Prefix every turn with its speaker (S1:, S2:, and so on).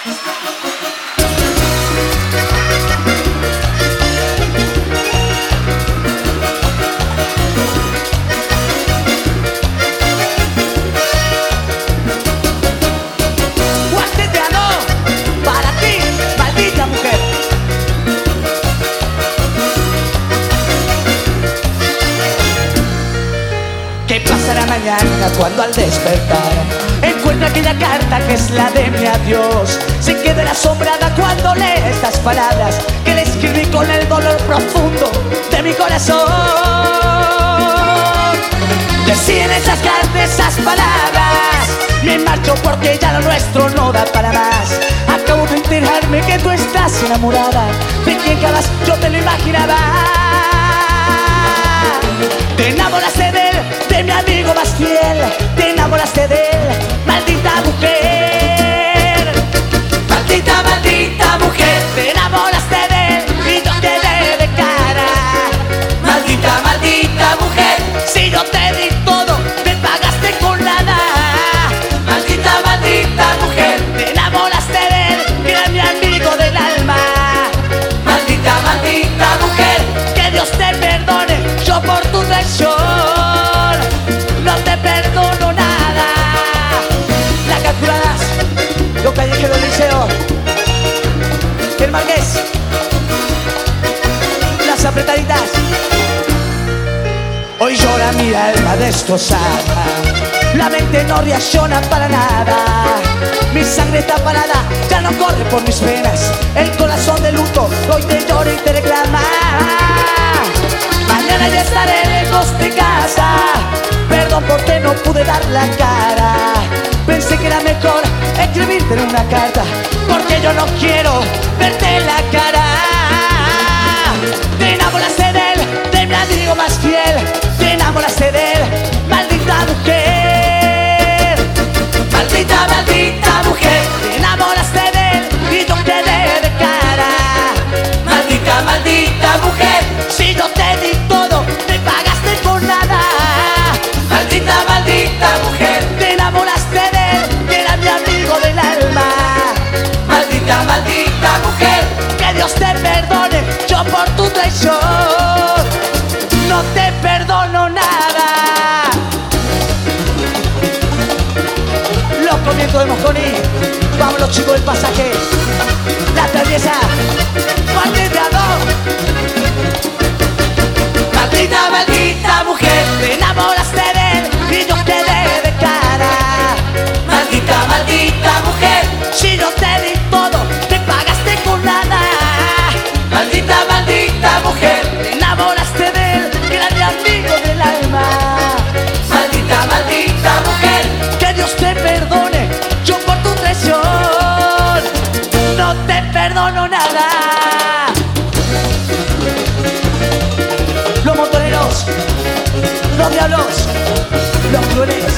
S1: ¿Qué pasará mañana cuando al despertar encuentre aquella carta que es la de mi adiós? Se quedará asombrada cuando lee estas palabras que le escribí con el dolor profundo de mi corazón. Decían esas cartas, esas palabras: me marcho porque ya lo nuestro no da para más. Acabo de enterarme que tú estás enamorada de quien jamás yo te lo imaginaba. Te enamoraste de él, de mi amigo más fiel. Te enamoraste de él, maldita mujer. Maldita, maldita mujer. Te enamoraste de él y yo quedé de cara. Maldita, maldita mujer. Si yo te di todo, me pagaste con nada. Maldita, maldita mujer. Te enamoraste de él, que era mi amigo del alma. Maldita, maldita mujer. Que Dios te perdone, yo por tu traición no te perdono nada. Las capturadas, los callejeros del liceo, el Marqués, las apretaditas. Hoy llora mi alma destrozada, la mente no reacciona para nada. Mi sangre está parada, ya no corre por mis venas. El corazón de luto hoy te llora y te reclama. Mañana ya estaré lejos de casa. Perdón porque no pude dar la cara. Pensé que era mejor escribirte en una carta, porque yo no quiero verte la cara. Te enamoraste de él, de mi amigo más fiel. Te enamoraste de él, maldita mujer. Maldita, maldita mujer. Te enamoraste de él y yo quedé de cara. Maldita, maldita mujer. Si yo te di todo, me pagaste con nada. Maldita, maldita mujer. Te enamoraste de él, que era mi amigo del alma. Maldita, maldita mujer. Que Dios te perdone, yo por tu traición no te perdono nada. Los comienzos de Mosconi, vamos los chicos del pasaje. La traviesa, maldita maldita, maldita mujer. Te enamoraste de él y yo quedé de cara. Maldita, maldita mujer. Si yo te di todo, me pagaste con nada. Maldita, maldita mujer. Te enamoraste de él, que era mi amigo del alma. Maldita, maldita mujer. Que Dios te perdone, yo por tu traición no te perdono nada. Los motoreros, los diablos, los crueles.